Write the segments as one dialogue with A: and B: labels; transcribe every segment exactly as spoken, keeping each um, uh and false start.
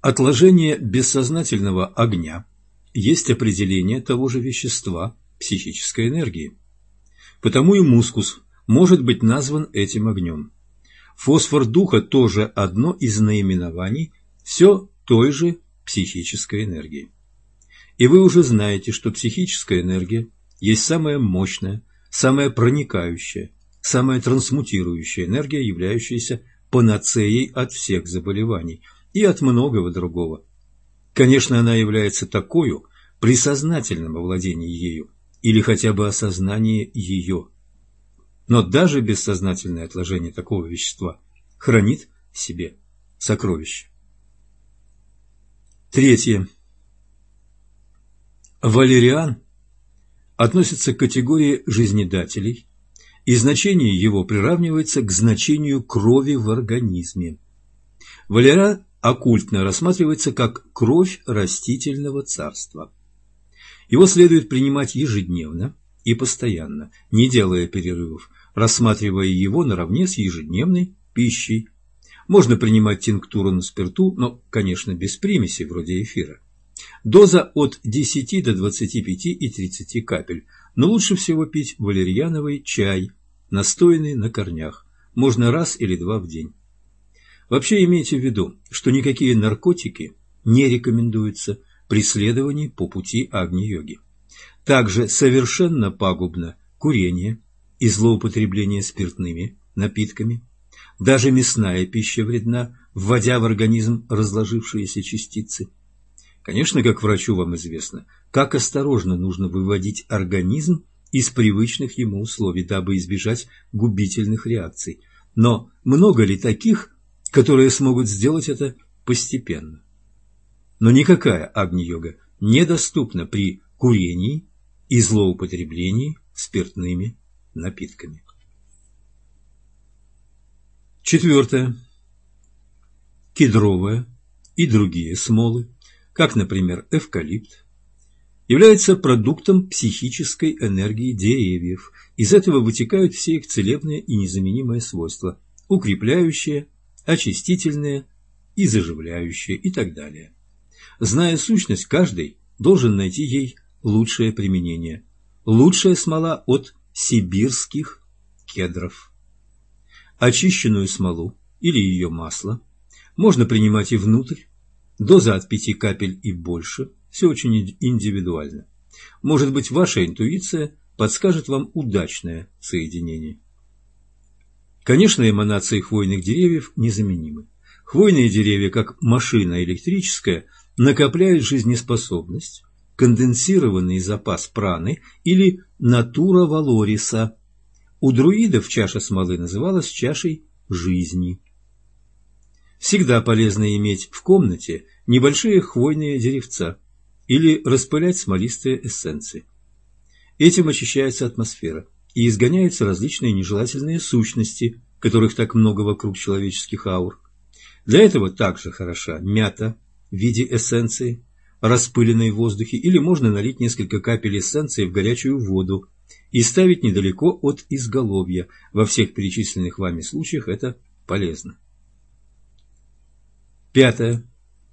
A: Отложение бессознательного огня есть определение того же вещества психической энергии. Потому и мускус может быть назван этим огнем. Фосфор духа тоже одно из наименований все той же психической энергии. И вы уже знаете, что психическая энергия есть самая мощная, самая проникающая, самая трансмутирующая энергия, являющаяся панацеей от всех заболеваний и от многого другого. Конечно, она является такою при сознательном овладении ею или хотя бы осознании ее. Но даже бессознательное отложение такого вещества хранит в себе сокровище. Третье. Валериан относится к категории жизнедателей, и значение его приравнивается к значению крови в организме. Валериан оккультно рассматривается как кровь растительного царства. Его следует принимать ежедневно и постоянно, не делая перерывов, рассматривая его наравне с ежедневной пищей. Можно принимать тинктуру на спирту, но, конечно, без примесей вроде эфира. Доза от десяти до двадцати пяти и тридцати капель, но лучше всего пить валерьяновый чай, настоянный на корнях, можно раз или два в день. Вообще имейте в виду, что никакие наркотики не рекомендуются при следовании по пути Агни-йоги. Также совершенно пагубно курение и злоупотребление спиртными напитками. Даже мясная пища вредна, вводя в организм разложившиеся частицы. Конечно, как врачу вам известно, как осторожно нужно выводить организм из привычных ему условий, дабы избежать губительных реакций. Но много ли таких, которые смогут сделать это постепенно? Но никакая Агни-йога недоступна при курении и злоупотреблении спиртными напитками. Четвертое. Кедровая и другие смолы, как, например, эвкалипт, являются продуктом психической энергии деревьев. Из этого вытекают все их целебные и незаменимые свойства, укрепляющие, очистительные и заживляющие и так далее. Зная сущность, каждый должен найти ей лучшее применение. Лучшая смола от сибирских кедров. Очищенную смолу или ее масло можно принимать и внутрь, доза от пяти капель и больше, все очень индивидуально. Может быть, ваша интуиция подскажет вам удачное соединение. Конечно, эманации хвойных деревьев незаменимы. Хвойные деревья, как машина электрическая, накопляют жизнеспособность, конденсированный запас праны или натура валориса. У друидов чаша смолы называлась чашей жизни. Всегда полезно иметь в комнате небольшие хвойные деревца или распылять смолистые эссенции. Этим очищается атмосфера и изгоняются различные нежелательные сущности, которых так много вокруг человеческих аур. Для этого также хороша мята в виде эссенции, распыленной в воздухе, или можно налить несколько капель эссенции в горячую воду и ставить недалеко от изголовья. Во всех перечисленных вами случаях это полезно. Пятое.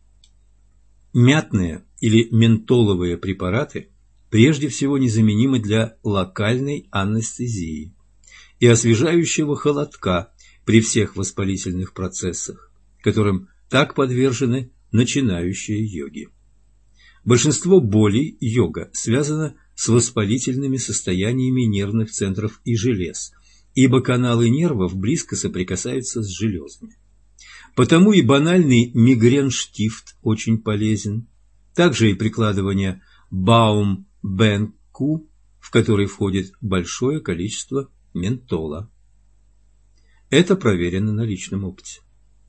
A: Мятные или ментоловые препараты прежде всего незаменимы для локальной анестезии и освежающего холодка при всех воспалительных процессах, которым так подвержены начинающие йоги. Большинство болей йога связано с воспалительными состояниями нервных центров и желез, ибо каналы нервов близко соприкасаются с железами. Потому и банальный мигрен-штифт очень полезен, также и прикладывание баум-бен-ку, в который входит большое количество ментола. Это проверено на личном опыте.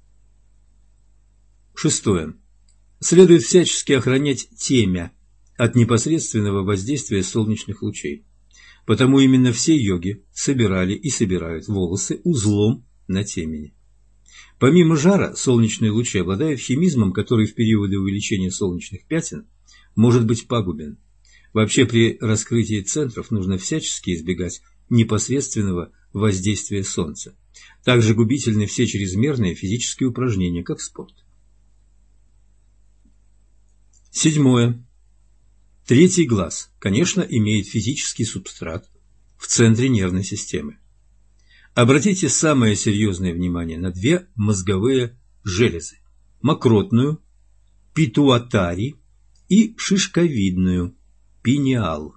A: Шестое. Следует всячески охранять темя от непосредственного воздействия солнечных лучей. Потому именно все йоги собирали и собирают волосы узлом на темени. Помимо жара, солнечные лучи обладают химизмом, который в периоды увеличения солнечных пятен может быть пагубен. Вообще при раскрытии центров нужно всячески избегать непосредственного воздействия солнца. Также губительны все чрезмерные физические упражнения, как спорт. Седьмое. Третий глаз, конечно, имеет физический субстрат в центре нервной системы. Обратите самое серьезное внимание на две мозговые железы – мокротную, питуатари, и шишковидную, пиниал.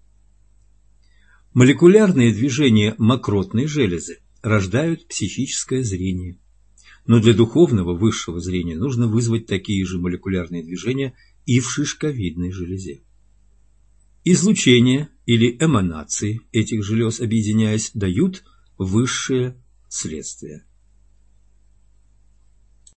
A: Молекулярные движения мокротной железы рождают психическое зрение. Но для духовного высшего зрения нужно вызвать такие же молекулярные движения и в шишковидной железе. Излучение или эманации этих желез, объединяясь, дают высшее следствие.